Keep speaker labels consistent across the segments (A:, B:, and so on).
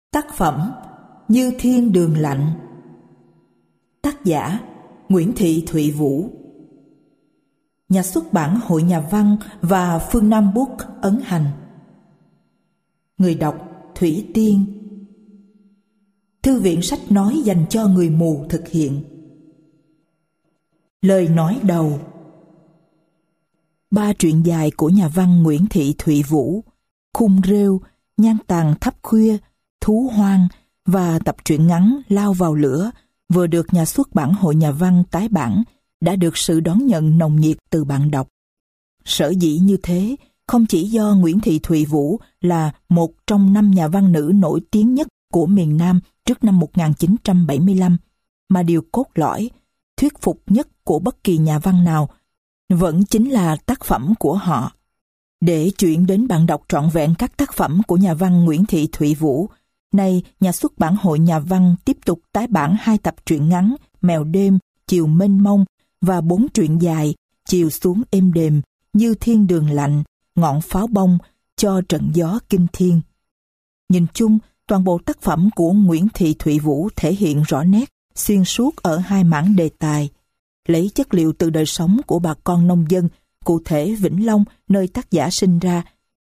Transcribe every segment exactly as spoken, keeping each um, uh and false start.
A: Tác phẩm Như Thiên Đường Lạnh. Tác giả Nguyễn Thị Thụy Vũ. Nhà xuất bản Hội Nhà văn và Phương Nam Book ấn hành. Người đọc Thủy Tiên. Thư viện sách nói dành cho người mù thực hiện. Lời nói đầu. Ba truyện dài của nhà văn Nguyễn Thị Thụy Vũ: Khung Rêu, Nhan Tàn Thấp Khuya, Thú Hoang và tập truyện ngắn Lao Vào Lửa vừa được nhà xuất bản Hội Nhà văn tái bản, đã được sự đón nhận nồng nhiệt từ bạn đọc. Sở dĩ như thế không chỉ do Nguyễn Thị Thụy Vũ là một trong năm nhà văn nữ nổi tiếng nhất của miền Nam trước năm một nghìn chín trăm bảy mươi lăm, mà điều cốt lõi, thuyết phục nhất của bất kỳ nhà văn nào vẫn chính là tác phẩm của họ. Để chuyển đến bạn đọc trọn vẹn các tác phẩm của nhà văn Nguyễn Thị Thụy Vũ, nay nhà xuất bản Hội Nhà văn tiếp tục tái bản hai tập truyện ngắn Mèo Đêm, Chiều Mênh Mông và bốn truyện dài Chiều Xuống Êm Đềm, Như Thiên Đường Lạnh, Ngọn Pháo Bông cho Trận Gió Kinh Thiên. Nhìn chung, toàn bộ tác phẩm của Nguyễn Thị Thụy Vũ thể hiện rõ nét, xuyên suốt ở hai mảng đề tài, lấy chất liệu từ đời sống của bà con nông dân, cụ thể Vĩnh Long, nơi tác giả sinh ra.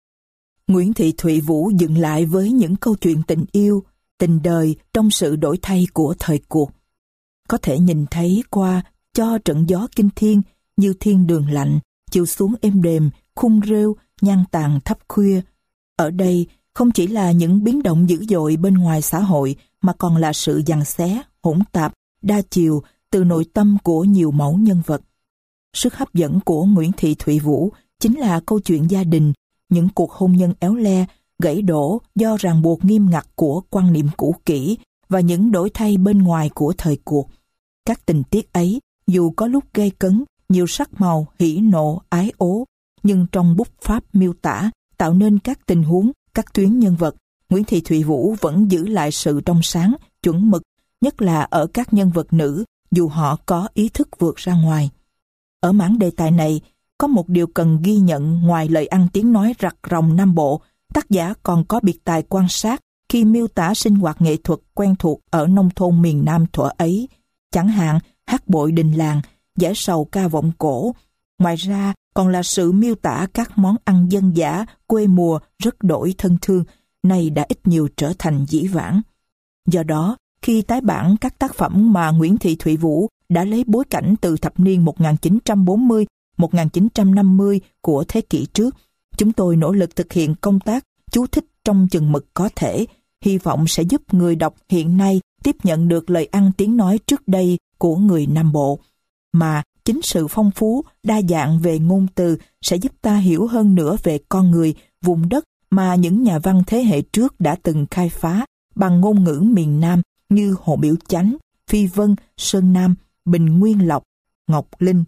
A: Nguyễn Thị Thụy Vũ dừng lại với những câu chuyện tình yêu, tình đời trong sự đổi thay của thời cuộc. Có thể nhìn thấy qua Cho Trận Gió Kinh Thiên, Như Thiên Đường Lạnh, Chiều Xuống Êm Đềm, Khung Rêu, Nhan Tàn Thấp Khuya. Ở đây không chỉ là những biến động dữ dội bên ngoài xã hội, mà còn là sự giằng xé, hỗn tạp, đa chiều từ nội tâm của nhiều mẫu nhân vật. Sức hấp dẫn của Nguyễn Thị Thụy Vũ chính là câu chuyện gia đình, những cuộc hôn nhân éo le, gãy đổ do ràng buộc nghiêm ngặt của quan niệm cũ kỹ và những đổi thay bên ngoài của thời cuộc. Các tình tiết ấy, dù có lúc gay cấn, nhiều sắc màu, hỉ nộ, ái ố, nhưng trong bút pháp miêu tả, tạo nên các tình huống, các tuyến nhân vật, Nguyễn Thị Thụy Vũ vẫn giữ lại sự trong sáng, chuẩn mực, nhất là ở các nhân vật nữ, dù họ có ý thức vượt ra ngoài. Ở mảng đề tài này, có một điều cần ghi nhận ngoài lời ăn tiếng nói rặt ròng Nam Bộ, tác giả còn có biệt tài quan sát khi miêu tả sinh hoạt nghệ thuật quen thuộc ở nông thôn miền Nam thuở ấy, chẳng hạn hát bội đình làng, giải sầu ca vọng cổ. Ngoài ra còn là sự miêu tả các món ăn dân dã, quê mùa rất đổi thân thương, nay đã ít nhiều trở thành dĩ vãng. Do đó, khi tái bản các tác phẩm mà Nguyễn Thị Thụy Vũ đã lấy bối cảnh từ thập niên một nghìn chín trăm bốn mươi, một nghìn chín trăm năm mươi của thế kỷ trước, chúng tôi nỗ lực thực hiện công tác chú thích trong chừng mực có thể, hy vọng sẽ giúp người đọc hiện nay tiếp nhận được lời ăn tiếng nói trước đây của người Nam Bộ, mà chính sự phong phú, đa dạng về ngôn từ sẽ giúp ta hiểu hơn nữa về con người, vùng đất mà những nhà văn thế hệ trước đã từng khai phá bằng ngôn ngữ miền Nam như Hồ Biểu Chánh, Phi Vân, Sơn Nam, Bình Nguyên Lộc, Ngọc Linh.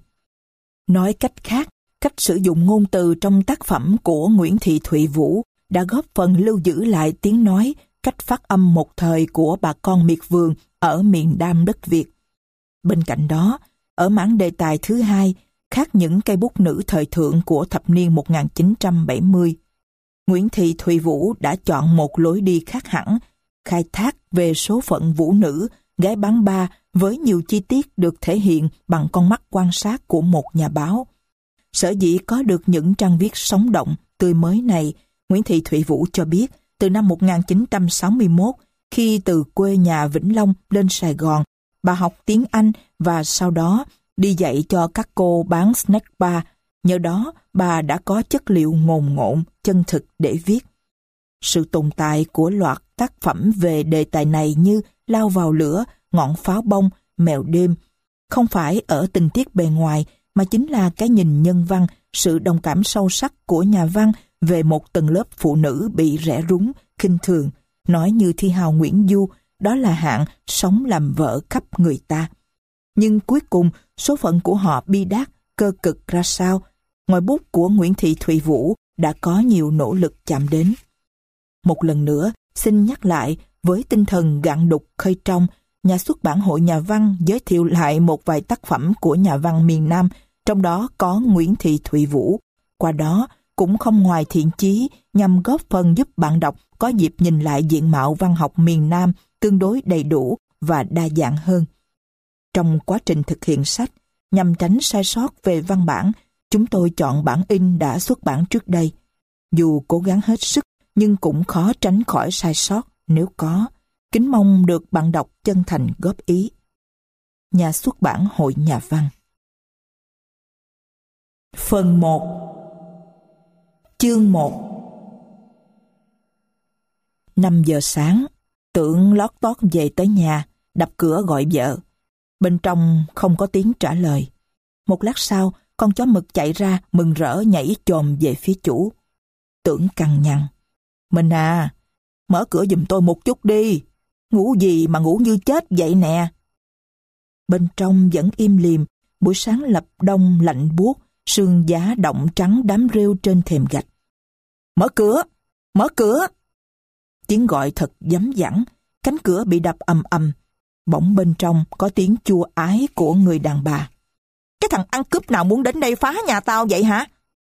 A: Nói cách khác, cách sử dụng ngôn từ trong tác phẩm của Nguyễn Thị Thụy Vũ đã góp phần lưu giữ lại tiếng nói, cách phát âm một thời của bà con miệt vườn ở miền Nam đất Việt. Bên cạnh đó, ở mảng đề tài thứ hai, khác những cây bút nữ thời thượng của thập niên một nghìn chín trăm bảy mươi, Nguyễn Thị Thụy Vũ đã chọn một lối đi khác hẳn, khai thác về số phận vũ nữ, gái bán ba với nhiều chi tiết được thể hiện bằng con mắt quan sát của một nhà báo. Sở dĩ có được những trang viết sống động, tươi mới này, Nguyễn Thị Thụy Vũ cho biết từ năm một nghìn chín trăm sáu mươi mốt, khi từ quê nhà Vĩnh Long lên Sài Gòn, bà học tiếng Anh và sau đó đi dạy cho các cô bán snack bar. Nhờ đó, bà đã có chất liệu ngồn ngộn, chân thực để viết. Sự tồn tại của loạt tác phẩm về đề tài này như Lao Vào Lửa, Ngọn Pháo Bông, Mèo Đêm không phải ở tình tiết bề ngoài, mà chính là cái nhìn nhân văn, sự đồng cảm sâu sắc của nhà văn về một tầng lớp phụ nữ bị rẻ rúng, khinh thường. Nói như thi hào Nguyễn Du, đó là hạng sống làm vợ khắp người ta. Nhưng cuối cùng, số phận của họ bi đát, cơ cực ra sao? Ngòi bút của Nguyễn Thị Thụy Vũ đã có nhiều nỗ lực chạm đến. Một lần nữa, xin nhắc lại, với tinh thần gạn đục khơi trong, nhà xuất bản Hội Nhà văn giới thiệu lại một vài tác phẩm của nhà văn miền Nam, trong đó có Nguyễn Thị Thụy Vũ. Qua đó, cũng không ngoài thiện chí, nhằm góp phần giúp bạn đọc có dịp nhìn lại diện mạo văn học miền Nam tương đối đầy đủ và đa dạng hơn. Trong quá trình thực hiện sách, nhằm tránh sai sót về văn bản, chúng tôi chọn bản in đã xuất bản trước đây. Dù cố gắng hết sức, nhưng cũng khó tránh khỏi sai sót nếu có. Kính mong được bạn đọc chân thành góp ý. Nhà xuất bản Hội Nhà văn. Phần một. Chương một. Năm giờ sáng, Tưởng lót tót về tới nhà, đập cửa gọi vợ. Bên trong không có tiếng trả lời. Một lát sau, con chó mực chạy ra, mừng rỡ nhảy chồm về phía chủ. Tưởng cằn nhằn: "Mình à, mở cửa giùm tôi một chút đi. Ngủ gì mà ngủ như chết vậy nè." Bên trong vẫn im lìm, buổi sáng lập đông lạnh buốt, sương giá động trắng đám rêu trên thềm gạch. "Mở cửa! Mở cửa!" Tiếng gọi thật dấm dẳng, cánh cửa bị đập ầm ầm. Bỗng bên trong có tiếng chua ái của người đàn bà. "Cái thằng ăn cướp nào muốn đến đây phá nhà tao vậy hả?"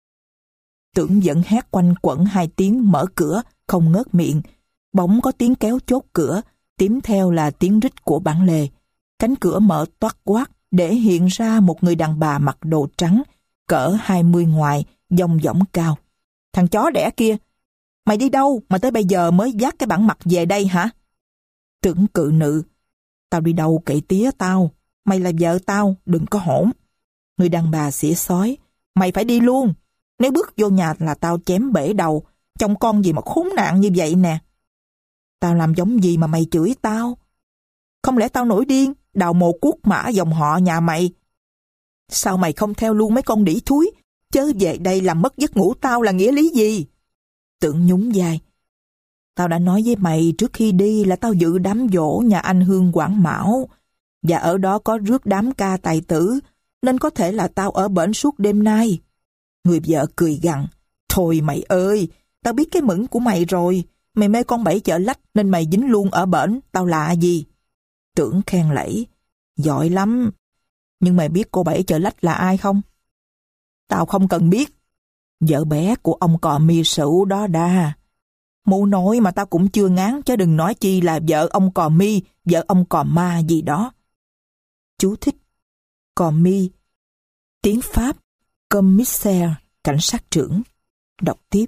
A: Tưởng vẫn hét quanh quẩn hai tiếng mở cửa, không ngớt miệng. Bỗng có tiếng kéo chốt cửa, tiếp theo là tiếng rít của bản lề. Cánh cửa mở toác quát để hiện ra một người đàn bà mặc đồ trắng, cỡ hai mươi ngoài, dong dỏng cao. "Thằng chó đẻ kia, mày đi đâu mà tới bây giờ mới vác cái bản mặt về đây hả?" Tưởng cự nữ: "Tao đi đâu kệ tía tao, mày là vợ tao, đừng có hỗn." Người đàn bà xỉa xói: "Mày phải đi luôn, nếu bước vô nhà là tao chém bể đầu, chồng con gì mà khốn nạn như vậy nè." "Tao làm giống gì mà mày chửi tao? Không lẽ tao nổi điên, đào mồ cuốc mã dòng họ nhà mày? Sao mày không theo luôn mấy con đĩ thúi, chớ về đây làm mất giấc ngủ tao là nghĩa lý gì?" Tưởng nhún vai: "Tao đã nói với mày trước khi đi là tao dự đám giỗ nhà anh Hương Quảng Mão, và ở đó có rước đám ca tài tử, nên có thể là tao ở bển suốt đêm nay." Người vợ cười gằn: "Thôi mày ơi, tao biết cái mững của mày rồi, mày mê con Bảy Chợ Lách nên mày dính luôn ở bển, tao lạ gì." Tưởng khen lẫy: "Giỏi lắm, nhưng mày biết cô Bảy Chợ Lách là ai không?" "Tao không cần biết. Vợ bé của ông cò mi sửu đó đa. Mụ nói mà tao cũng chưa ngán, chứ đừng nói chi là vợ ông cò mi, vợ ông cò ma gì đó." Chú thích: Cò mi, tiếng Pháp commissaire, cảnh sát trưởng. Đọc tiếp: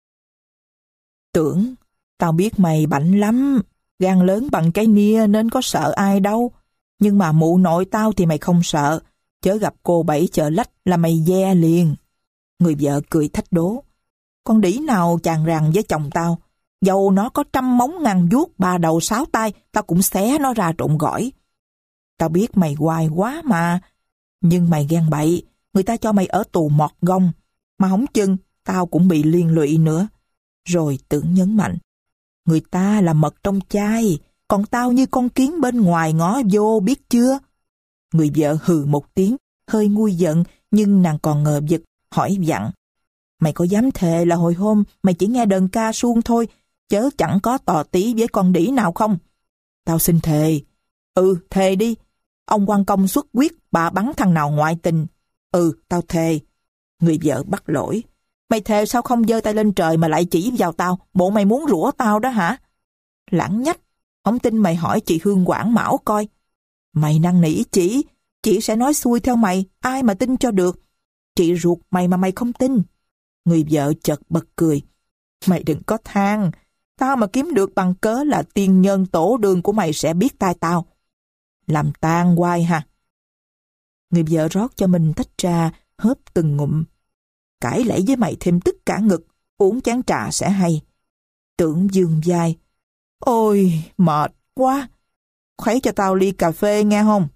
A: "Tưởng, tao biết mày bảnh lắm, gan lớn bằng cái nia nên có sợ ai đâu. Nhưng mà mụ nội tao thì mày không sợ, chớ gặp cô Bảy Chợ Lách là mày ve liền." Người vợ cười thách đố: "Con đĩ nào chàng ràng với chồng tao, dầu nó có trăm móng ngàn vuốt, ba đầu sáu tay, tao cũng xé nó ra trộn gỏi. Tao biết mày hoài quá mà, nhưng mày ghen bậy, người ta cho mày ở tù mọt gông, mà hổng chừng tao cũng bị liên lụy nữa." Rồi Tưởng nhấn mạnh: "Người ta là mật trong chai, còn tao như con kiến bên ngoài ngó vô, biết chưa?" Người vợ hừ một tiếng, hơi nguôi giận, nhưng nàng còn ngờ vực, hỏi vặn: "Mày có dám thề là hồi hôm mày chỉ nghe đờn ca suông thôi, chớ chẳng có tò tí với con đĩ nào không?" "Tao xin thề." "Ừ, thề đi. Ông quan công xuất quyết, bà bắn thằng nào ngoại tình." "Ừ, tao thề." Người vợ bắt lỗi: "Mày thề sao không giơ tay lên trời mà lại chỉ vào tao, bộ mày muốn rủa tao đó hả?" "Lãng nhách, không tin mày hỏi chị Hương Quảng Mão coi." "Mày năn nỉ chị, chị sẽ nói xuôi theo mày, ai mà tin cho được. Chị ruột mày mà mày không tin." Người vợ chợt bật cười: "Mày đừng có than, tao mà kiếm được bằng cớ là tiên nhân tổ đường của mày sẽ biết tai tao. Làm tan hoài ha." Người vợ rót cho mình tách trà, hớp từng ngụm: "Cãi lẫy với mày thêm tức cả ngực, uống chén trà sẽ hay." Tưởng dương vai: "Ôi, mệt quá, khuấy cho tao ly cà phê nghe không?"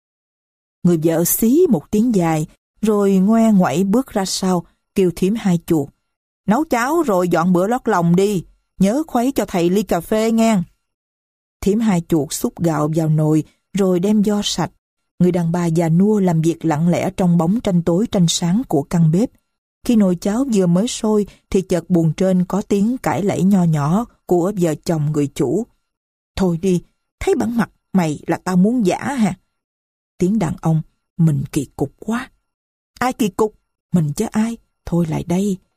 A: Người vợ xí một tiếng dài, rồi ngoe ngoẩy bước ra sau, kêu thím Hai Chuột: "Nấu cháo rồi dọn bữa lót lòng đi, nhớ khuấy cho thầy ly cà phê nghe." Thím Hai Chuột xúc gạo vào nồi, rồi đem vo sạch. Người đàn bà già nua làm việc lặng lẽ trong bóng tranh tối tranh sáng của căn bếp. Khi nồi cháo vừa mới sôi, thì chợt buồng trên có tiếng cãi lẫy nho nhỏ của vợ chồng người chủ: "Thôi đi, thấy bản mặt mày là tao muốn giả hả?" Tiếng đàn ông: "Mình kỳ cục quá." "Ai kỳ cục? Mình chứ ai? Thôi lại đây."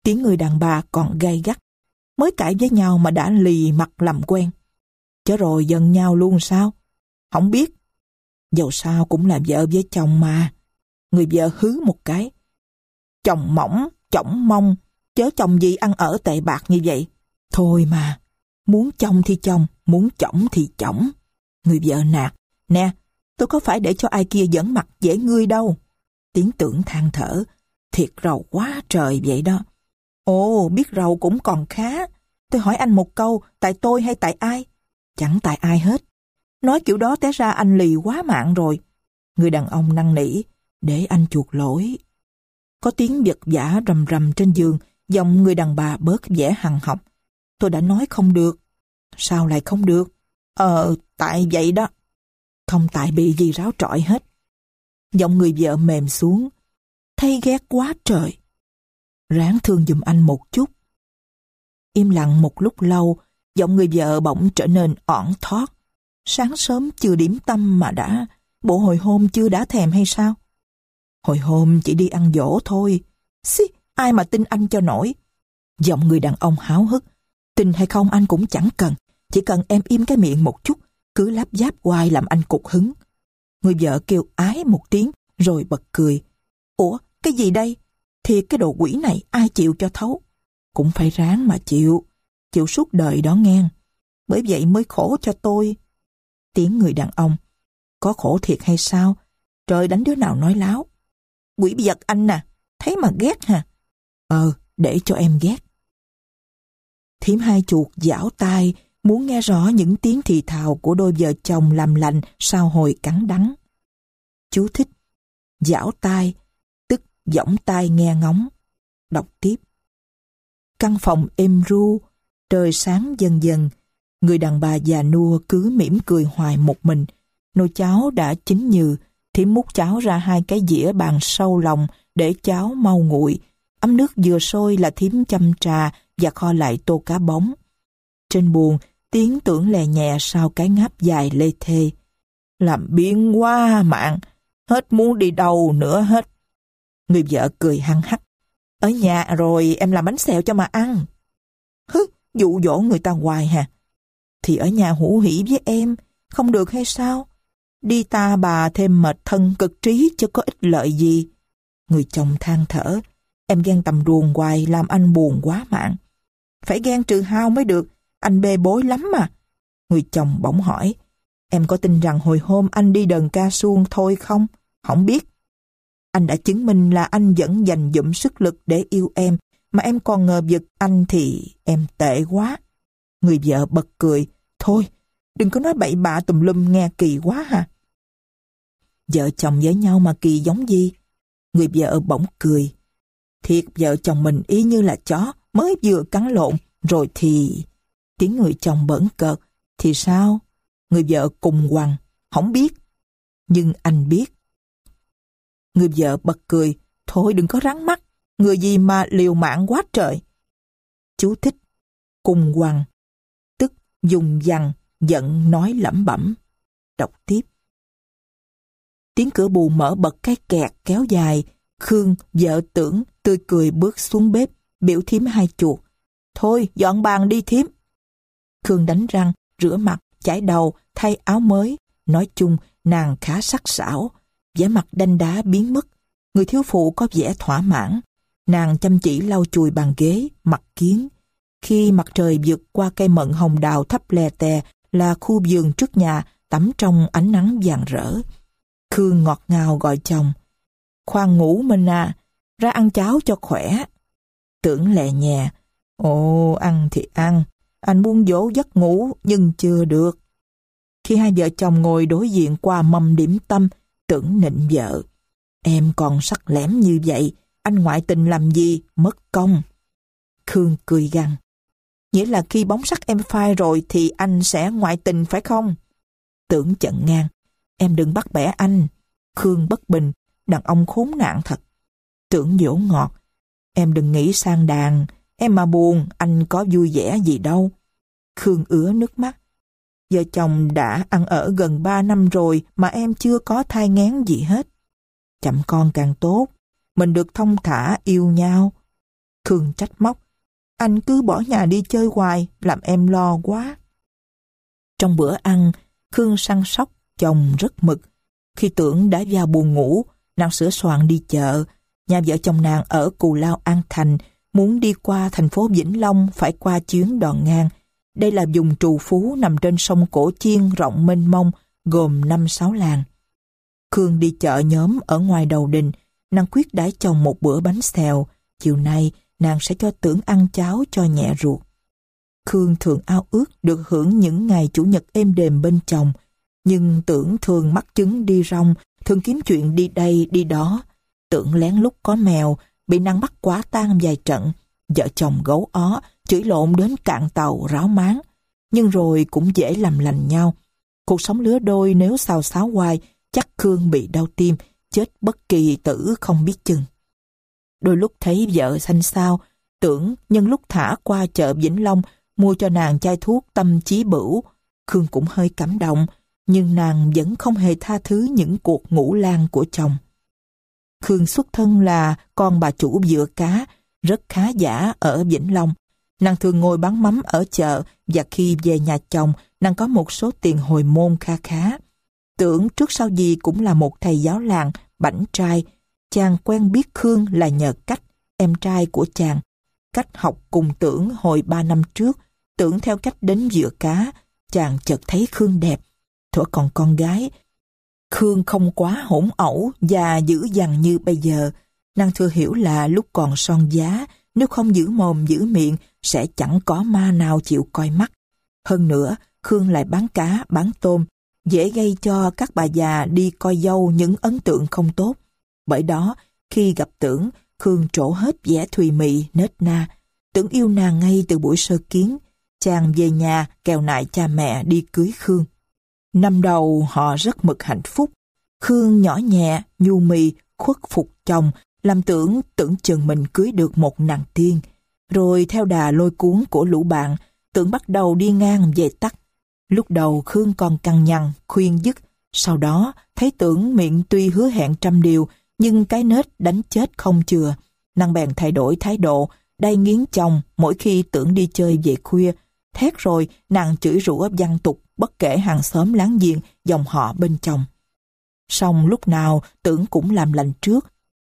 A: Tiếng người đàn bà còn gay gắt. Mới cãi với nhau mà đã lì mặt làm quen. Chứ rồi giận nhau luôn sao? Không biết. Dẫu sao cũng là vợ với chồng mà. Người vợ hứ một cái. Chồng mỏng, chỏng mông, chớ chồng gì ăn ở tệ bạc như vậy. Thôi mà, muốn chồng thì chồng, muốn chỏng thì chỏng. Người vợ nạt. Nè, tôi có phải để cho ai kia giỡn mặt dễ ngươi đâu. Tiếng Tưởng than thở. Thiệt rầu quá trời vậy đó. Ồ, biết rầu cũng còn khá. Tôi hỏi anh một câu, tại tôi hay tại ai? Chẳng tại ai hết. Nói kiểu đó té ra anh lì quá mạng rồi. Người đàn ông năn nỉ, để anh chuộc lỗi. Có tiếng vật vã rầm rầm trên giường, giọng người đàn bà bớt vẻ hằn học. Tôi đã nói không được. Sao lại không được? Ờ, tại vậy đó. Không tại bị gì ráo trọi hết. Giọng người vợ mềm xuống. Thấy ghét quá trời. Ráng thương giùm anh một chút. Im lặng một lúc lâu, giọng người vợ bỗng trở nên ỏn thót. Sáng sớm chưa điểm tâm mà đã, bộ hồi hôm chưa đã thèm hay sao? Hồi hôm chỉ đi ăn dỗ thôi. Xí, ai mà tin anh cho nổi. Giọng người đàn ông háo hức. Tin hay không anh cũng chẳng cần. Chỉ cần em im cái miệng một chút, cứ lắp giáp hoài làm anh cục hứng. Người vợ kêu ái một tiếng, rồi bật cười. Ủa, cái gì đây? Thiệt cái đồ quỷ này ai chịu cho thấu? Cũng phải ráng mà chịu. Chịu suốt đời đó nghe. Bởi vậy mới khổ cho tôi. Tiếng người đàn ông. Có khổ thiệt hay sao? Trời đánh đứa nào nói láo. Quỷ vật anh nè, thấy mà ghét hả? Ờ, để cho em ghét. Thím hai chuột giảo tai, muốn nghe rõ những tiếng thì thào của đôi vợ chồng làm lành sau hồi cắn đắng. Chú thích. Giảo tai, tức giỏng tai nghe ngóng. Đọc tiếp. Căn phòng êm ru, trời sáng dần dần. Người đàn bà già nua cứ mỉm cười hoài một mình. Nồi cháo đã chín nhừ, thím múc cháo ra hai cái dĩa bàn sâu lòng để cháo mau nguội. Ấm nước vừa sôi là thím châm trà và kho lại tô cá bóng. Trên buồng, tiếng Tưởng lè nhẹ sau cái ngáp dài lê thê. Làm biếng quá mạng, hết muốn đi đâu nữa hết. Người vợ cười hăng hắc. Ở nhà rồi em làm bánh xèo cho mà ăn. Hứ, dụ dỗ người ta hoài hả? Thì ở nhà hủ hỉ với em, không được hay sao? Đi ta bà thêm mệt thân cực trí chứ có ích lợi gì. Người chồng than thở. Em ghen tầm ruồng hoài làm anh buồn quá mạng. Phải ghen trừ hao mới được, anh bê bối lắm mà. Người chồng bỗng hỏi. Em có tin rằng hồi hôm anh đi đờn ca suông thôi không? Không biết. Anh đã chứng minh là anh vẫn dành dụm sức lực để yêu em, mà em còn ngờ vực anh thì em tệ quá. Người vợ bật cười. Thôi, đừng có nói bậy bạ tùm lum nghe kỳ quá hả? Vợ chồng với nhau mà kỳ giống gì? Người vợ bỗng cười. Thiệt vợ chồng mình y như là chó mới vừa cắn lộn, rồi thì... Tiếng người chồng bỡn cợt. Thì sao? Người vợ cùng quằn. Không biết. Nhưng anh biết. Người vợ bật cười. Thôi đừng có rắn mắt. Người gì mà liều mạng quá trời. Chú thích. Cùng quằn. Tức dùng dằn, giận nói lẩm bẩm. Đọc tiếp. Tiếng cửa buồng mở bật cái kẹt kéo dài. Khương, vợ Tưởng, tươi cười bước xuống bếp, biểu thím hai chuột. Thôi, dọn bàn đi thím. Khương đánh răng, rửa mặt, chải đầu, thay áo mới. Nói chung, nàng khá sắc sảo. Vẻ mặt đanh đá biến mất. Người thiếu phụ có vẻ thỏa mãn. Nàng chăm chỉ lau chùi bàn ghế, mặt kiến. Khi mặt trời vượt qua cây mận hồng đào thấp lè tè là khu vườn trước nhà tắm trong ánh nắng vàng rỡ. Khương ngọt ngào gọi chồng. Khoan ngủ mình à, ra ăn cháo cho khỏe. Tưởng lẹ nhẹ. Ồ, ăn thì ăn. Anh muốn dỗ giấc ngủ nhưng chưa được. Khi hai vợ chồng ngồi đối diện qua mâm điểm tâm, Tưởng nịnh vợ. Em còn sắc lẻm như vậy, anh ngoại tình làm gì, mất công. Khương cười gằn. Nghĩa là khi bóng sắc em phai rồi thì anh sẽ ngoại tình phải không? Tưởng chận ngang. Em đừng bắt bẻ anh. Khương bất bình. Đàn ông khốn nạn thật. Tưởng dỗ ngọt. Em đừng nghĩ sang đàn. Em mà buồn, anh có vui vẻ gì đâu. Khương ứa nước mắt. Vợ chồng đã ăn ở gần ba năm rồi mà em chưa có thai nghén gì hết. Chậm con càng tốt. Mình được thong thả yêu nhau. Khương trách móc. Anh cứ bỏ nhà đi chơi hoài, làm em lo quá. Trong bữa ăn, Khương săn sóc chồng rất mực. Khi Tưởng đã vào buồn ngủ, nàng sửa soạn đi chợ. Nhà vợ chồng nàng ở Cù Lao An Thành, muốn đi qua thành phố Vĩnh Long phải qua chuyến Đò Ngang. Đây là vùng trù phú nằm trên sông Cổ Chiên rộng mênh mông, gồm năm sáu làng. Khương đi chợ nhóm ở ngoài đầu đình, nàng quyết đãi chồng một bữa bánh xèo. Chiều nay, nàng sẽ cho Tưởng ăn cháo cho nhẹ ruột. Khương thường ao ước được hưởng những ngày chủ nhật êm đềm bên chồng, nhưng Tưởng thường mắc chứng đi rong, thường kiếm chuyện đi đây đi đó. Tưởng lén lút có mèo, bị nàng bắt quả tang vài trận, vợ chồng gấu ó, chửi lộn đến cạn tàu ráo máng, nhưng rồi cũng dễ làm lành nhau. Cuộc sống lứa đôi nếu xào xáo hoài, chắc Khương bị đau tim, chết bất kỳ tử không biết chừng. Đôi lúc thấy vợ xanh xao, Tưởng nhân lúc thả qua chợ Vĩnh Long mua cho nàng chai thuốc tâm chí bửu. Khương cũng hơi cảm động, nhưng nàng vẫn không hề tha thứ những cuộc ngủ lang của chồng. Khương xuất thân là con bà chủ vựa cá, rất khá giả ở Vĩnh Long. Nàng thường ngồi bán mắm ở chợ, và khi về nhà chồng, nàng có một số tiền hồi môn kha khá. Tưởng trước sau gì cũng là một thầy giáo làng, bảnh trai. Chàng quen biết Khương là nhờ Cách, em trai của chàng. Cách học cùng Tưởng hồi ba năm trước. Tưởng theo Cách đến vựa cá, chàng chợt thấy Khương đẹp. Thuở còn con gái, Khương không quá hỗn ẩu và dữ dằn như bây giờ. Nàng thừa hiểu là lúc còn son giá, nếu không giữ mồm giữ miệng, sẽ chẳng có ma nào chịu coi mắt. Hơn nữa, Khương lại bán cá, bán tôm, dễ gây cho các bà già đi coi dâu những ấn tượng không tốt. Bởi đó, khi gặp Tưởng, Khương trổ hết vẻ thùy mị, nết na. Tưởng yêu nàng ngay từ buổi sơ kiến. Chàng về nhà kèo nại cha mẹ đi cưới Khương. Năm đầu họ rất mực hạnh phúc. Khương nhỏ nhẹ, nhu mì, khuất phục chồng, làm Tưởng tưởng chừng mình cưới được một nàng tiên. Rồi theo đà lôi cuốn của lũ bạn, Tưởng bắt đầu đi ngang về tắt. Lúc đầu Khương còn cằn nhằn, khuyên dứt. Sau đó thấy Tưởng miệng tuy hứa hẹn trăm điều, nhưng cái nết đánh chết không chừa. Nàng bèn thay đổi thái độ, đay nghiến chồng mỗi khi Tưởng đi chơi về khuya. Thét rồi nàng chửi rủa văng tục, bất kể hàng xóm láng giềng, dòng họ bên chồng. Song lúc nào Tưởng cũng làm lành trước.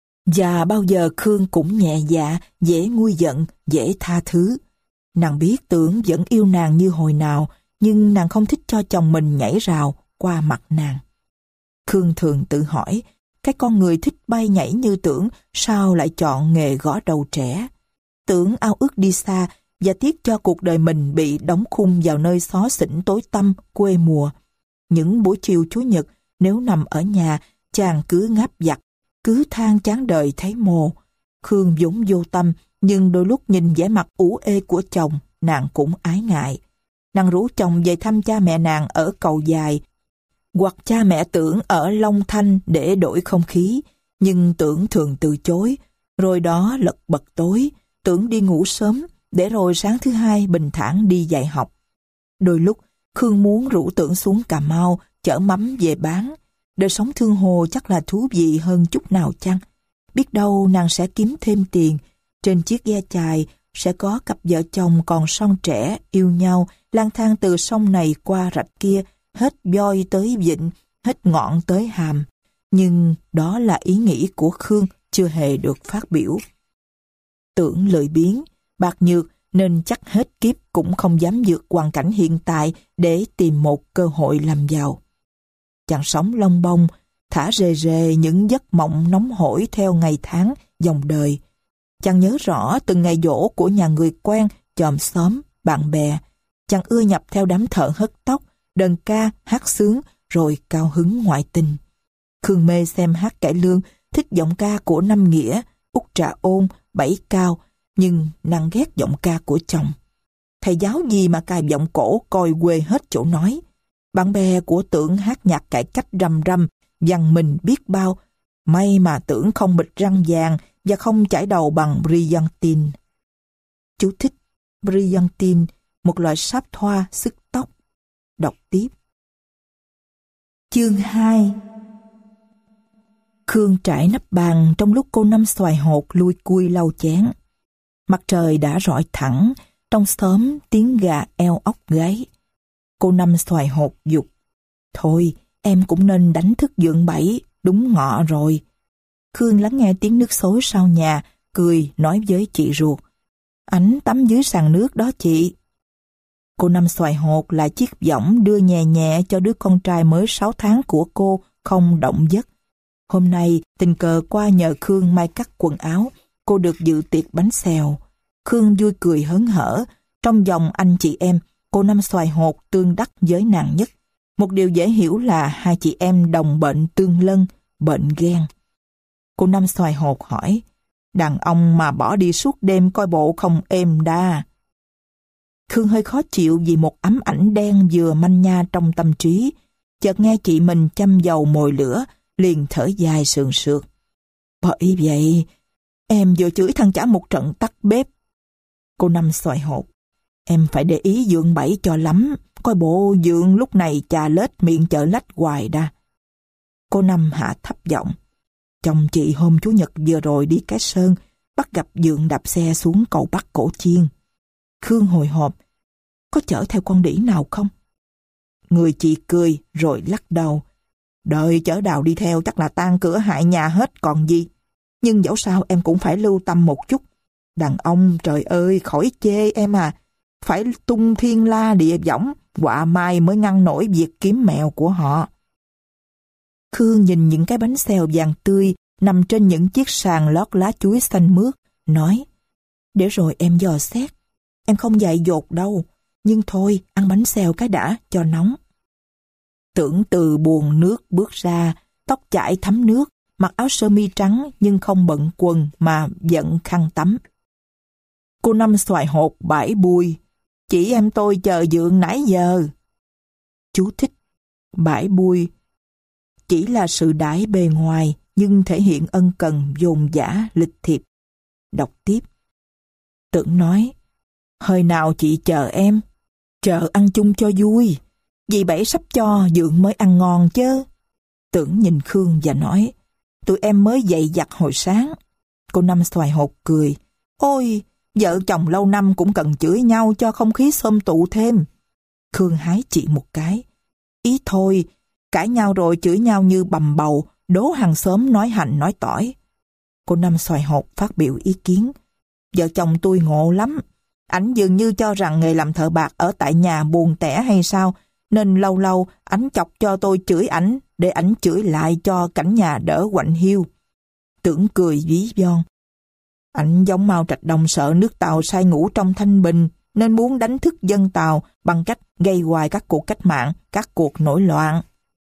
A: Và bao giờ Khương cũng nhẹ dạ, dễ nguôi giận, dễ tha thứ. Nàng biết Tưởng vẫn yêu nàng như hồi nào, nhưng nàng không thích cho chồng mình nhảy rào qua mặt nàng. Khương thường tự hỏi, cái con người thích bay nhảy như Tưởng sao lại chọn nghề gõ đầu trẻ. Tưởng ao ước đi xa và tiếc cho cuộc đời mình bị đóng khung vào nơi xó xỉnh tối tăm quê mùa. Những buổi chiều Chủ nhật, nếu nằm ở nhà, chàng cứ ngáp giặt, cứ than chán đời thấy mồ. Khương vốn vô tâm, nhưng đôi lúc nhìn vẻ mặt ủ ê của chồng, nàng cũng ái ngại. Nàng rủ chồng về thăm cha mẹ nàng ở Cầu Dài, hoặc cha mẹ Tưởng ở Long Thanh để đổi không khí, nhưng Tưởng thường từ chối. Rồi đó lật bật tối, Tưởng đi ngủ sớm, để rồi sáng thứ hai bình thản đi dạy học. Đôi lúc, Khương muốn rủ Tưởng xuống Cà Mau, chở mắm về bán. Đời sống thương hồ chắc là thú vị hơn chút nào chăng? Biết đâu nàng sẽ kiếm thêm tiền. Trên chiếc ghe chài sẽ có cặp vợ chồng còn son trẻ, yêu nhau, lang thang từ sông này qua rạch kia, hết voi tới vịnh, hết ngọn tới hàm. Nhưng đó là ý nghĩ của Khương, chưa hề được phát biểu. Tưởng lười biếng, bạc nhược, nên chắc hết kiếp cũng không dám vượt hoàn cảnh hiện tại để tìm một cơ hội làm giàu. Chàng sống lông bông, thả rề rề những giấc mộng nóng hổi theo ngày tháng, dòng đời. Chàng nhớ rõ từng ngày giỗ của nhà người quen, chòm xóm, bạn bè. Chàng ưa nhập theo đám thợ hớt tóc, đờn ca, hát sướng, rồi cao hứng ngoại tình. Khương mê xem hát cải lương, thích giọng ca của Năm Nghĩa, Út Trà Ôn, Bảy Cao, nhưng nàng ghét giọng ca của chồng. Thầy giáo gì mà cài giọng cổ coi quê hết chỗ nói. Bạn bè của Tưởng hát nhạc cải cách răm răm, văn mình biết bao. May mà Tưởng không bịch răng vàng và không chải đầu bằng brillantin. Chú thích: brillantin, một loại sáp thoa sức tóc. Đọc tiếp. Chương hai. Khương trải nắp bàn trong lúc cô Năm xoài hột lui cui lau chén. Mặt trời đã rọi thẳng, trong xóm tiếng gà eo ốc gáy. Cô Năm xoài hột giục. Thôi, em cũng nên đánh thức dượng Bảy, đúng ngọ rồi. Khương lắng nghe tiếng nước xối sau nhà, cười nói với chị ruột. Ảnh tắm dưới sàn nước đó chị. Cô Năm xoài hột là chiếc võng đưa nhẹ nhẹ cho đứa con trai mới sáu tháng của cô không động giấc. Hôm nay tình cờ qua nhờ Khương may cắt quần áo, cô được dự tiệc bánh xèo. Khương vui cười hớn hở, trong dòng anh chị em, cô Năm xoài hột tương đắc với nàng nhất. Một điều dễ hiểu là hai chị em đồng bệnh tương lân, bệnh ghen. Cô Năm xoài hột hỏi, đàn ông mà bỏ đi suốt đêm coi bộ không êm đa. Khương hơi khó chịu vì một ấm ảnh đen vừa manh nha trong tâm trí. Chợt nghe chị mình châm dầu mồi lửa, liền thở dài sườn sượt. Bởi vậy, em vừa chửi thằng chả một trận tắt bếp. Cô Năm xoài hột, em phải để ý dượng Bảy cho lắm, coi bộ dượng lúc này chà lết miệng chợ lách hoài đa. Cô Năm hạ thấp giọng, chồng chị hôm Chủ nhật vừa rồi đi Cái Sơn, bắt gặp dượng đạp xe xuống cầu Bắc Cổ Chiên. Khương hồi hộp, có chở theo con đĩ nào không? Người chị cười rồi lắc đầu. Đợi chở Đào đi theo chắc là tan cửa hại nhà hết còn gì. Nhưng dẫu sao em cũng phải lưu tâm một chút. Đàn ông trời ơi khỏi chê em à. Phải tung thiên la địa võng, họa mai mới ngăn nổi việc kiếm mèo của họ. Khương nhìn những cái bánh xèo vàng tươi nằm trên những chiếc sàn lót lá chuối xanh mướt, nói, để rồi em dò xét. Em không dạy dột đâu, nhưng thôi, ăn bánh xèo cái đã, cho nóng. Tưởng từ buồng nước bước ra, tóc chải thấm nước, mặc áo sơ mi trắng nhưng không bận quần mà giận khăn tắm. Cô Năm xoài hột bãi bùi, chỉ em tôi chờ dượng nãy giờ. Chú thích, bãi bùi chỉ là sự đãi bề ngoài nhưng thể hiện ân cần dồn dã lịch thiệp. Đọc tiếp. Tưởng nói, hơi nào chị chờ em, chờ ăn chung cho vui, dì Bảy sắp cho dượng mới ăn ngon chứ. Tưởng nhìn Khương và nói, tụi em mới dậy giặt hồi sáng. Cô Năm xoài hột cười, ôi, vợ chồng lâu năm cũng cần chửi nhau cho không khí xôm tụ thêm. Khương hái chị một cái, ý thôi, cãi nhau rồi chửi nhau như bầm bầu, đố hàng xóm nói hành nói tỏi. Cô Năm xoài hột phát biểu ý kiến, vợ chồng tôi ngộ lắm. Ảnh dường như cho rằng nghề làm thợ bạc ở tại nhà buồn tẻ hay sao, nên lâu lâu ảnh chọc cho tôi chửi ảnh để ảnh chửi lại cho cảnh nhà đỡ quạnh hiu. Tưởng cười ví von. Ảnh giống Mao Trạch Đông sợ nước Tàu say ngủ trong thanh bình nên muốn đánh thức dân Tàu bằng cách gây hoài các cuộc cách mạng, các cuộc nổi loạn.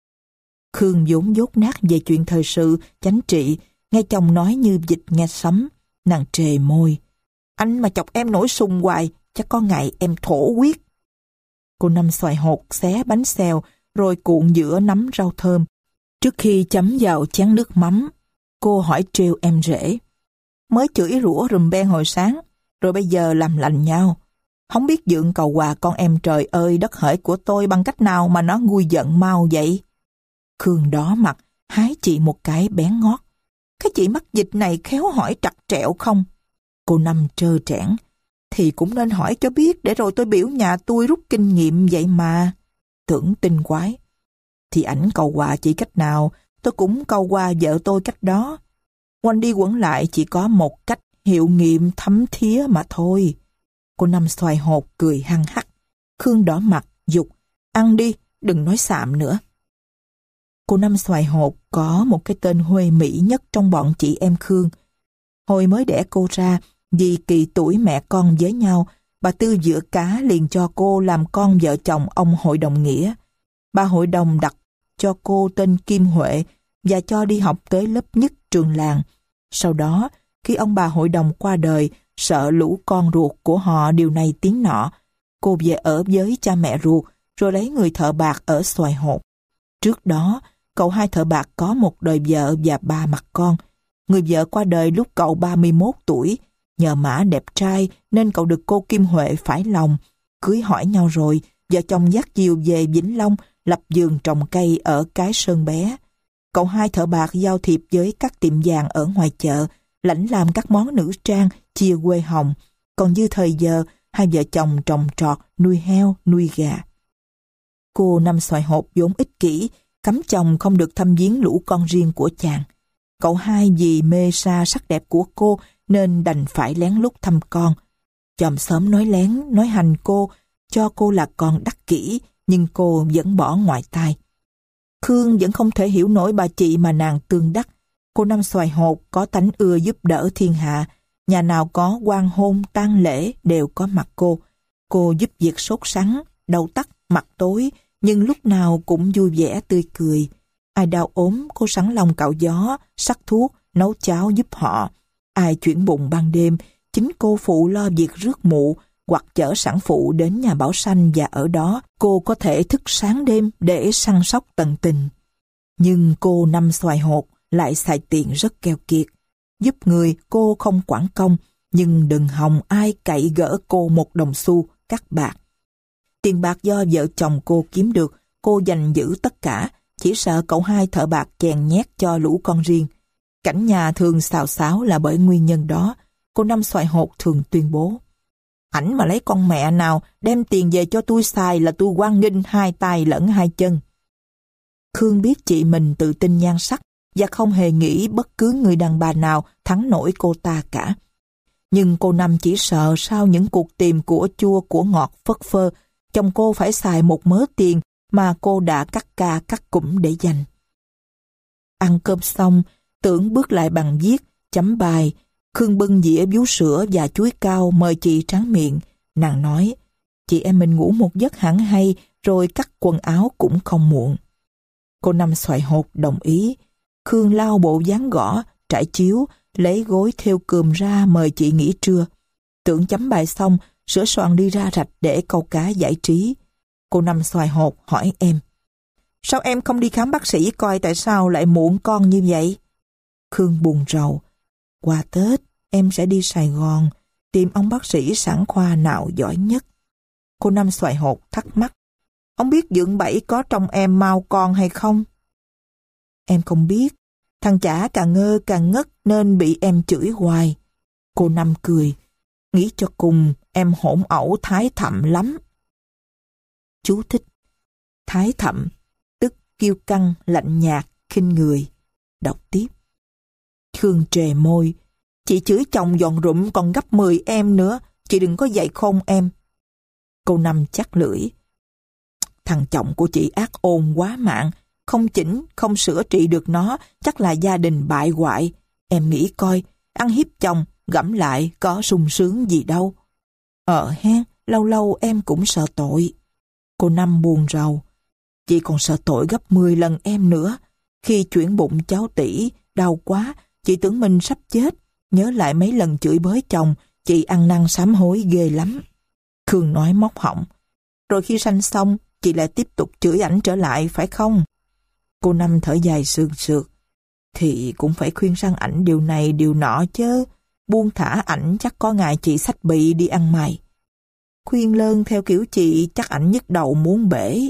A: Khương vốn dốt nát về chuyện thời sự, chánh trị, nghe chồng nói như vịt nghe sấm, nàng trề môi. Anh mà chọc em nổi sùng hoài, chắc có ngày em thổ huyết. Cô Năm xoài hột xé bánh xèo rồi cuộn giữa nắm rau thơm. Trước khi chấm vào chén nước mắm, cô hỏi trêu em rể. Mới chửi rủa rùm beng hồi sáng, rồi bây giờ làm lành nhau. Không biết dượng cầu quà con em trời ơi đất hỡi của tôi bằng cách nào mà nó nguôi giận mau vậy. Khương đỏ mặt, hái chị một cái bén ngót. Cái chị mắc dịch này khéo hỏi trặt trẹo không? Cô Năm trơ trẽn. Thì cũng nên hỏi cho biết để rồi tôi biểu nhà tôi rút kinh nghiệm vậy mà. Tưởng tinh quái. Thì ảnh cầu quà chị cách nào, tôi cũng cầu qua vợ tôi cách đó. Quanh đi quẩn lại chỉ có một cách hiệu nghiệm thấm thía mà thôi. Cô Năm xoài hột cười hăng hắc. Khương đỏ mặt, giục. Ăn đi, đừng nói xàm nữa. Cô Năm xoài hột có một cái tên huê mỹ nhất trong bọn chị em Khương. Hồi mới đẻ cô ra, vì kỳ tuổi mẹ con với nhau, bà Tư Dựa Cá liền cho cô làm con vợ chồng ông hội đồng Nghĩa. Bà hội đồng đặt cho cô tên Kim Huệ và cho đi học tới lớp nhất trường làng. Sau đó, khi ông bà hội đồng qua đời, sợ lũ con ruột của họ điều này tiếng nọ, cô về ở với cha mẹ ruột, rồi lấy người thợ bạc ở xoài hột. Trước đó, cậu hai thợ bạc có một đời vợ và ba mặt con. Người vợ qua đời lúc cậu ba mươi mốt tuổi, nhờ mã đẹp trai nên cậu được cô Kim Huệ phải lòng. Cưới hỏi nhau rồi, vợ chồng dắt diều về Vĩnh Long, lập vườn trồng cây ở Cái Sơn bé. Cậu hai thợ bạc giao thiệp với các tiệm vàng ở ngoài chợ, lãnh làm các món nữ trang, chia quê hồng, còn dư thời giờ hai vợ chồng trồng trọt, nuôi heo, nuôi gà. Cô Năm Xoài Hột vốn ích kỷ, cấm chồng không được thăm viếng lũ con riêng của chàng. Cậu hai vì mê sa sắc đẹp của cô nên đành phải lén lút thăm con. Chòm xóm nói lén, nói hành cô, cho cô là con đắc kỷ, nhưng cô vẫn bỏ ngoài tai. Khương vẫn không thể hiểu nổi bà chị mà nàng tương đắc. Cô Năm Xoài Hột có tánh ưa giúp đỡ thiên hạ. Nhà nào có quan hôn, tang lễ đều có mặt cô. Cô giúp việc sốt sắng, đầu tắt, mặt tối, nhưng lúc nào cũng vui vẻ tươi cười. Ai đau ốm, cô sẵn lòng cạo gió, sắc thuốc, nấu cháo giúp họ. Ai chuyển bụng ban đêm, chính cô phụ lo việc rước mụ, hoặc chở sản phụ đến nhà Bảo Sanh, và ở đó cô có thể thức sáng đêm để săn sóc tận tình. Nhưng cô Năm Xoài Hột lại xài tiền rất keo kiệt. Giúp người cô không quản công, nhưng đừng hòng ai cậy gỡ cô một đồng xu cắt bạc. Tiền bạc do vợ chồng cô kiếm được, cô dành giữ tất cả, chỉ sợ cậu hai thợ bạc chèn nhét cho lũ con riêng. Cảnh nhà thường xào xáo là bởi nguyên nhân đó. Cô Năm Xoài Hột thường tuyên bố: ảnh mà lấy con mẹ nào đem tiền về cho tôi xài là tôi hoan nghênh hai tay lẫn hai chân. Khương biết chị mình tự tin nhan sắc và không hề nghĩ bất cứ người đàn bà nào thắng nổi cô ta cả. Nhưng cô Năm chỉ sợ sau những cuộc tìm của chua của ngọt phất phơ, chồng cô phải xài một mớ tiền mà cô đã cắt ca cắt cụm để dành. Ăn cơm xong, Tưởng bước lại bàn viết, chấm bài. Khương bưng dĩa vú sữa và chuối cao mời chị tráng miệng. Nàng nói: chị em mình ngủ một giấc hẳn hay, rồi cắt quần áo cũng không muộn. Cô Năm Xoài Hột đồng ý. Khương lau bộ dáng gõ, trải chiếu, lấy gối thêu cườm ra mời chị nghỉ trưa. Tưởng chấm bài xong, sửa soạn đi ra rạch để câu cá giải trí. Cô Năm Xoài Hột hỏi em: sao em không đi khám bác sĩ coi tại sao lại muộn con như vậy? Khương buồn rầu: qua Tết em sẽ đi Sài Gòn tìm ông bác sĩ sản khoa nào giỏi nhất. Cô Năm Xoài Hột thắc mắc: ông biết dưỡng bẫy có trong em mau con hay không? Em không biết, thằng chả càng ngơ càng ngất nên bị em chửi hoài. Cô Năm cười: nghĩ cho cùng em hỗn ẩu thái thậm lắm. Chú thích: thái thậm tức kiêu căng, lạnh nhạt, khinh người. Đọc tiếp. Khương trề môi: chị chửi chồng giòn rụm còn gấp mười em nữa, chị đừng có dạy khôn em. Cô Năm chắc lưỡi: thằng chồng của chị ác ôn quá mạng, không chỉnh, không sửa trị được nó, chắc là gia đình bại hoại. Em nghĩ coi, ăn hiếp chồng, gẫm lại có sung sướng gì đâu. Ờ hen, lâu lâu em cũng sợ tội. Cô Năm buồn rầu: chị còn sợ tội gấp mười lần em nữa. Khi chuyển bụng cháu tỷ, đau quá, chị tưởng mình sắp chết. Nhớ lại mấy lần chửi bới chồng, chị ăn năn sám hối ghê lắm. Khương nói móc họng: rồi khi sanh xong, chị lại tiếp tục chửi ảnh trở lại, phải không? Cô Năm thở dài sườn sượt: thì cũng phải khuyên răn ảnh điều này điều nọ chứ. Buông thả ảnh chắc có ngày chị xách bị đi ăn mày. Khuyên lơn theo kiểu chị chắc ảnh nhức đầu muốn bể.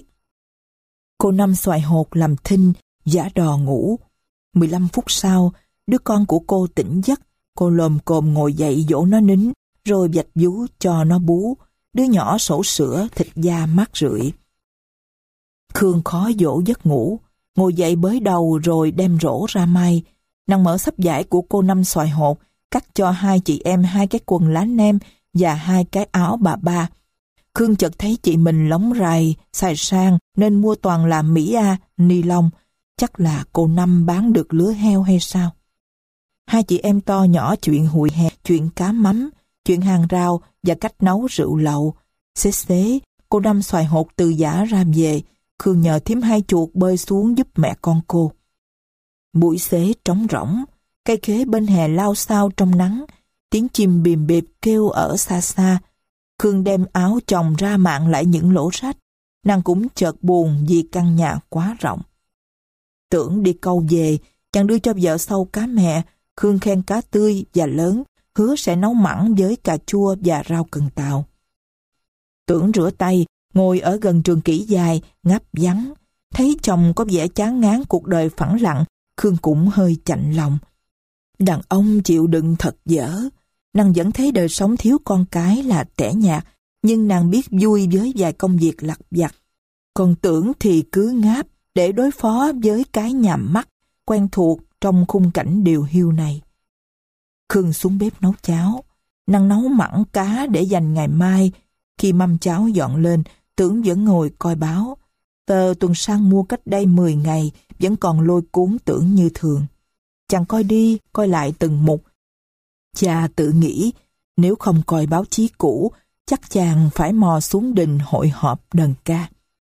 A: Cô Năm Xoài Hột làm thinh, giả đò ngủ. mười lăm phút sau, đứa con của cô tỉnh giấc. Cô lồm cồm ngồi dậy dỗ nó nín, rồi vạch vú cho nó bú. Đứa nhỏ sổ sữa, thịt da mát rượi. Khương khó dỗ giấc ngủ, ngồi dậy bới đầu rồi đem rổ ra may. Nàng mở xấp vải của cô Năm Xoài Hột, cắt cho hai chị em hai cái quần lá nem và hai cái áo bà ba. Khương chợt thấy chị mình lóng rài, xài sang nên mua toàn là mỹ a, ni lông. Chắc là cô Năm bán được lứa heo hay sao? Hai chị em to nhỏ chuyện hụi hè, chuyện cá mắm, chuyện hàng rào và cách nấu rượu lậu. Xế xế, cô Năm Xoài Hột từ giả ra về. Khương nhờ thím hai chuột bơi xuống giúp mẹ con cô. Buổi xế trống rỗng, cây khế bên hè lao xao trong nắng, tiếng chim bìm bịp kêu ở xa xa. Khương đem áo chồng ra mạn lại những lỗ rách. Nàng cũng chợt buồn vì căn nhà quá rộng. Tưởng đi câu về, chàng đưa cho vợ sâu cá mẹ. Khương khen cá tươi và lớn, hứa sẽ nấu mặn với cà chua và rau cần tàu. Tưởng rửa tay, ngồi ở gần trường kỷ dài, ngáp vắng. Thấy chồng có vẻ chán ngán cuộc đời phẳng lặng, Khương cũng hơi chạnh lòng. Đàn ông chịu đựng thật dở. Nàng vẫn thấy đời sống thiếu con cái là tẻ nhạt, nhưng nàng biết vui với vài công việc lặt vặt. Còn Tưởng thì cứ ngáp để đối phó với cái nhàm mắt, quen thuộc trong khung cảnh điều hiu này. Khương xuống bếp nấu cháo. Nàng nấu mặn cá để dành ngày mai. Khi mâm cháo dọn lên, Tưởng vẫn ngồi coi báo. Tờ tuần sang mua cách đây mười ngày vẫn còn lôi cuốn Tưởng như thường. Chàng coi đi, coi lại từng mục. Cha tự nghĩ, nếu không coi báo chí cũ, chắc chàng phải mò xuống đình hội họp đờn ca.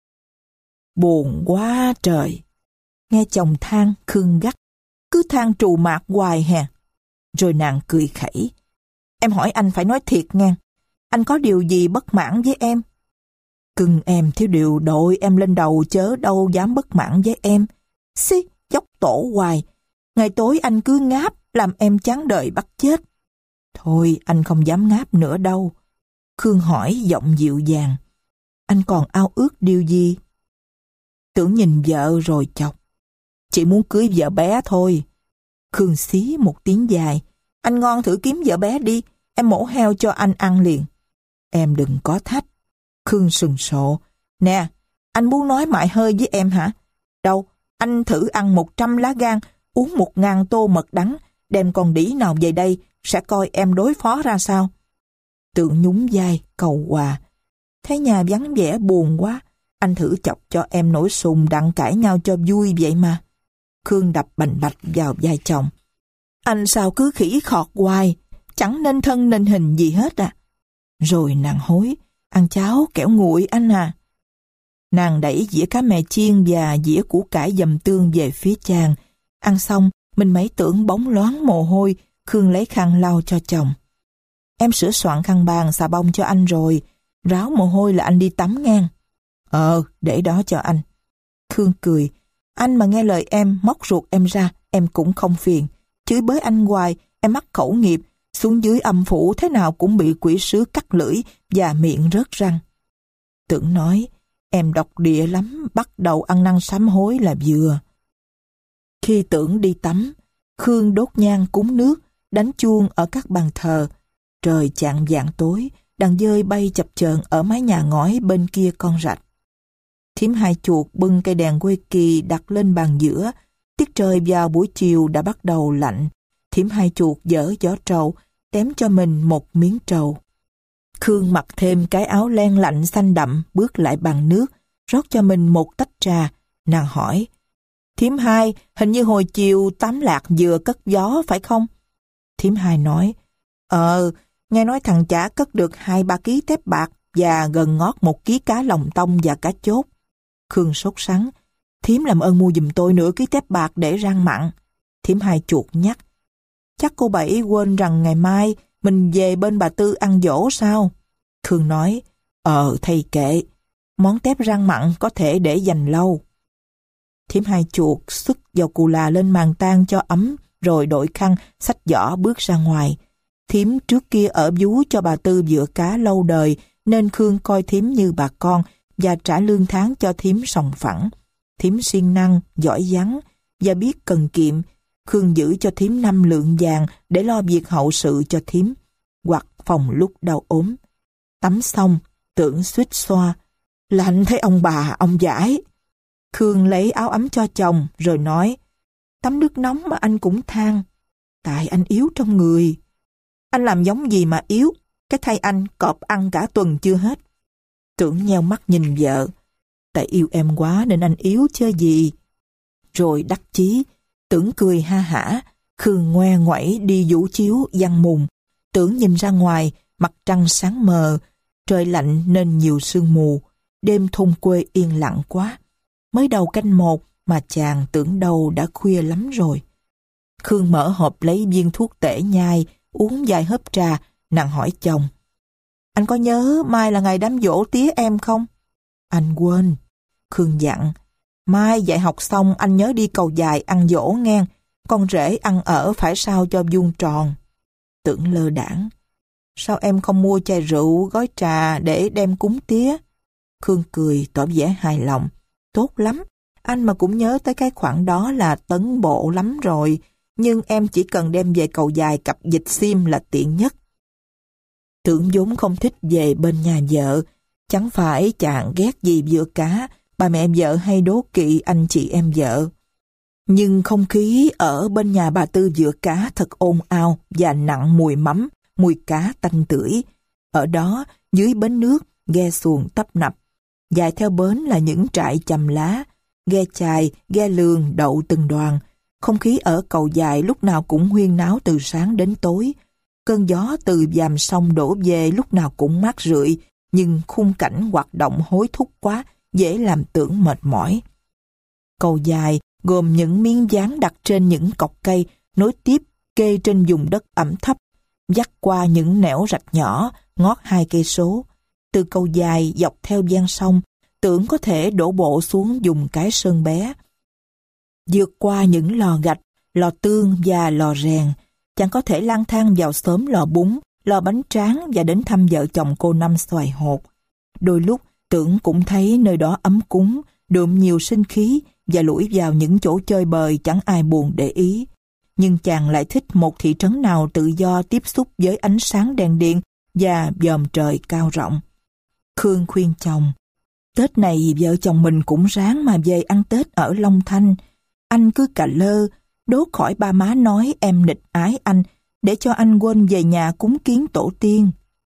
A: Buồn quá trời. Nghe chồng than, Khương gắt. Cứ than trù mạt hoài hè. Rồi nàng cười khẩy. Em hỏi anh phải nói thiệt nghe. Anh có điều gì bất mãn với em? Cưng em thiếu điều đội em lên đầu chớ đâu dám bất mãn với em. Xí, dốc tổ hoài. Ngày tối anh cứ ngáp, làm em chán đời bắt chết. Thôi, anh không dám ngáp nữa đâu. Khương hỏi giọng dịu dàng. Anh còn ao ước điều gì? Tưởng nhìn vợ rồi chọc. Chị muốn cưới vợ bé thôi. Khương xí một tiếng dài. Anh ngon thử kiếm vợ bé đi. Em mổ heo cho anh ăn liền. Em đừng có thách. Khương sừng sộ. Nè, anh muốn nói mại hơi với em hả? Đâu, anh thử ăn một trăm lá gan, uống một ngàn tô mật đắng, đem con đĩ nào về đây, sẽ coi em đối phó ra sao. Tưởng nhún vai, cầu hòa. Thấy nhà vắng vẻ buồn quá, anh thử chọc cho em nổi sùng đặng cãi nhau cho vui vậy mà. Khương đập bành bạch vào vai chồng. Anh sao cứ khỉ khọt hoài, chẳng nên thân nên hình gì hết à. Rồi nàng hối, ăn cháo kẻo nguội anh à. Nàng đẩy dĩa cá mè chiên và dĩa củ cải dầm tương về phía chàng. Ăn xong, mình mấy Tưởng bóng loáng mồ hôi, Khương lấy khăn lau cho chồng. Em sửa soạn khăn bàn xà bông cho anh rồi, ráo mồ hôi là anh đi tắm ngang. Ờ, để đó cho anh. Khương cười, anh mà nghe lời em móc ruột em ra, em cũng không phiền. Chửi bới anh hoài, em mắc khẩu nghiệp, xuống dưới âm phủ thế nào cũng bị quỷ sứ cắt lưỡi và miệng rớt răng. Tưởng nói, em độc địa lắm, bắt đầu ăn năn sám hối là vừa. Khi Tưởng đi tắm, Khương đốt nhang cúng nước, đánh chuông ở các bàn thờ. Trời chạng vạng tối, đàn dơi bay chập chờn ở mái nhà ngói bên kia con rạch. Thím Hai Chuột bưng cây đèn quê kỳ đặt lên bàn giữa. Tiết trời vào buổi chiều đã bắt đầu lạnh. Thím Hai Chuột dở gió trầu, tém cho mình một miếng trầu. Khương mặc thêm cái áo len lạnh xanh đậm, bước lại bàn nước, rót cho mình một tách trà. Nàng hỏi, Thím Hai, hình như hồi chiều Tám Lạc vừa cất gió phải không? Thím Hai nói, Ờ, nghe nói thằng chả cất được hai ba ký tép bạc và gần ngót một ký cá lòng tông và cá chốt. Khương sốt sắng, thím làm ơn mua giùm tôi nửa ký tép bạc để rang mặn. Thím Hai Chuột nhắc, chắc cô Bảy quên rằng ngày mai mình về bên bà Tư ăn dỗ sao? Khương nói, ờ thầy kệ, món tép rang mặn có thể để dành lâu. Thím Hai Chuột xức dầu cù là lên màn tang cho ấm, rồi đội khăn, xách giỏ bước ra ngoài. Thím trước kia ở vú cho bà Tư vựa cá lâu đời, nên Khương coi thím như bà con và trả lương tháng cho thím sòng phẳng. Thím siêng năng, giỏi giắng và biết cần kiệm. Khương giữ cho thím năm lượng vàng để lo việc hậu sự cho thím, hoặc phòng lúc đau ốm. Tắm xong, Tưởng suýt xoa, lạnh thấy ông bà, ông giải. Khương lấy áo ấm cho chồng, rồi nói, tắm nước nóng mà anh cũng than, tại anh yếu trong người. Anh làm giống gì mà yếu, cái thay anh cọp ăn cả tuần chưa hết. Tưởng nheo mắt nhìn vợ, tại yêu em quá nên anh yếu chứ gì. Rồi đắc chí, Tưởng cười ha hả, Khương ngoe ngoẩy đi vũ chiếu giăng mùng. Tưởng nhìn ra ngoài, mặt trăng sáng mờ, trời lạnh nên nhiều sương mù, đêm thôn quê yên lặng quá. Mới đầu canh một mà chàng tưởng đâu đã khuya lắm rồi. Khương mở hộp lấy viên thuốc tể nhai, uống vài hớp trà, nàng hỏi chồng, anh có nhớ mai là ngày đám giỗ tía em không? Anh quên. Khương dặn, mai dạy học xong anh nhớ đi Cầu Dài ăn giỗ nghe, con rể ăn ở phải sao cho vuông tròn. Tưởng lơ đãng, sao em không mua chai rượu gói trà để đem cúng tía? Khương cười tỏ vẻ hài lòng, tốt lắm, anh mà cũng nhớ tới cái khoản đó là tấn bộ lắm rồi, nhưng em chỉ cần đem về Cầu Dài cặp dịch sim là tiện nhất. Tưởng vốn không thích về bên nhà vợ, chẳng phải chàng ghét gì vựa cá, bà mẹ vợ hay đố kỵ anh chị em vợ. Nhưng không khí ở bên nhà bà Tư vựa cá thật ồn ào và nặng mùi mắm, mùi cá tanh tưởi. Ở đó, dưới bến nước, ghe xuồng tấp nập. Dài theo bến là những trại chầm lá, ghe chài, ghe lường đậu từng đoàn. Không khí ở cầu Dài lúc nào cũng huyên náo từ sáng đến tối. Cơn gió từ dàm sông đổ về lúc nào cũng mát rượi, nhưng khung cảnh hoạt động hối thúc quá, dễ làm Tưởng mệt mỏi. Cầu Dài gồm những miếng ván đặt trên những cọc cây, nối tiếp kê trên vùng đất ẩm thấp, dắt qua những nẻo rạch nhỏ, ngót hai cây số. Từ cầu Dài dọc theo gian sông, Tưởng có thể đổ bộ xuống vùng Cái Sơn bé. Vượt qua những lò gạch, lò tương và lò rèn, chàng có thể lang thang vào xóm lò bún, lò bánh tráng và đến thăm vợ chồng cô Năm xoài hột. Đôi lúc Tưởng cũng thấy nơi đó ấm cúng, đượm nhiều sinh khí và lủi vào những chỗ chơi bời chẳng ai buồn để ý. Nhưng chàng lại thích một thị trấn nào tự do tiếp xúc với ánh sáng đèn điện và vòm trời cao rộng. Khương khuyên chồng, Tết này vợ chồng mình cũng ráng mà về ăn Tết ở Long Thanh. Anh cứ cà lơ, đốt khỏi ba má nói em nịnh ái anh, để cho anh quên về nhà cúng kiến tổ tiên.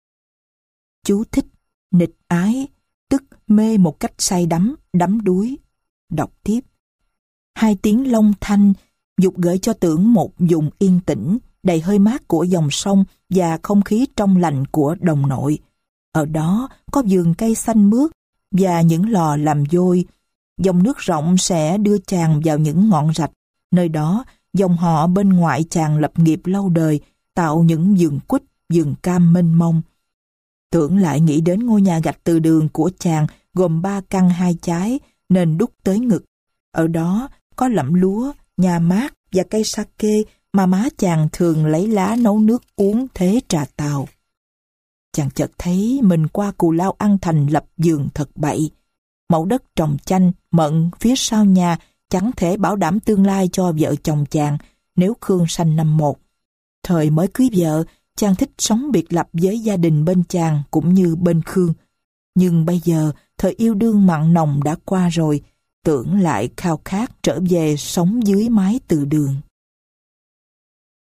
A: Chú thích nịnh ái, tức mê một cách say đắm, đắm đuối. Đọc tiếp. Hai tiếng Long Thanh dục gợi cho Tưởng một vùng yên tĩnh, đầy hơi mát của dòng sông và không khí trong lành của đồng nội. Ở đó có vườn cây xanh mướt và những lò làm vôi. Dòng nước rộng sẽ đưa chàng vào những ngọn rạch. Nơi đó, dòng họ bên ngoại chàng lập nghiệp lâu đời, tạo những vườn quýt, vườn cam mênh mông. Tưởng lại nghĩ đến ngôi nhà gạch từ đường của chàng gồm ba căn hai chái, nên đúc tới ngực. Ở đó có lẫm lúa, nhà mát và cây sake mà má chàng thường lấy lá nấu nước uống thế trà tàu. Chàng chợt thấy mình qua Cù Lao ăn thành lập vườn thật bậy. Mẫu đất trồng chanh, mận phía sau nhà chẳng thể bảo đảm tương lai cho vợ chồng chàng nếu Khương sanh năm một. Thời mới cưới vợ, chàng thích sống biệt lập với gia đình bên chàng cũng như bên Khương. Nhưng bây giờ, thời yêu đương mặn nồng đã qua rồi, Tưởng lại khao khát trở về sống dưới mái từ đường.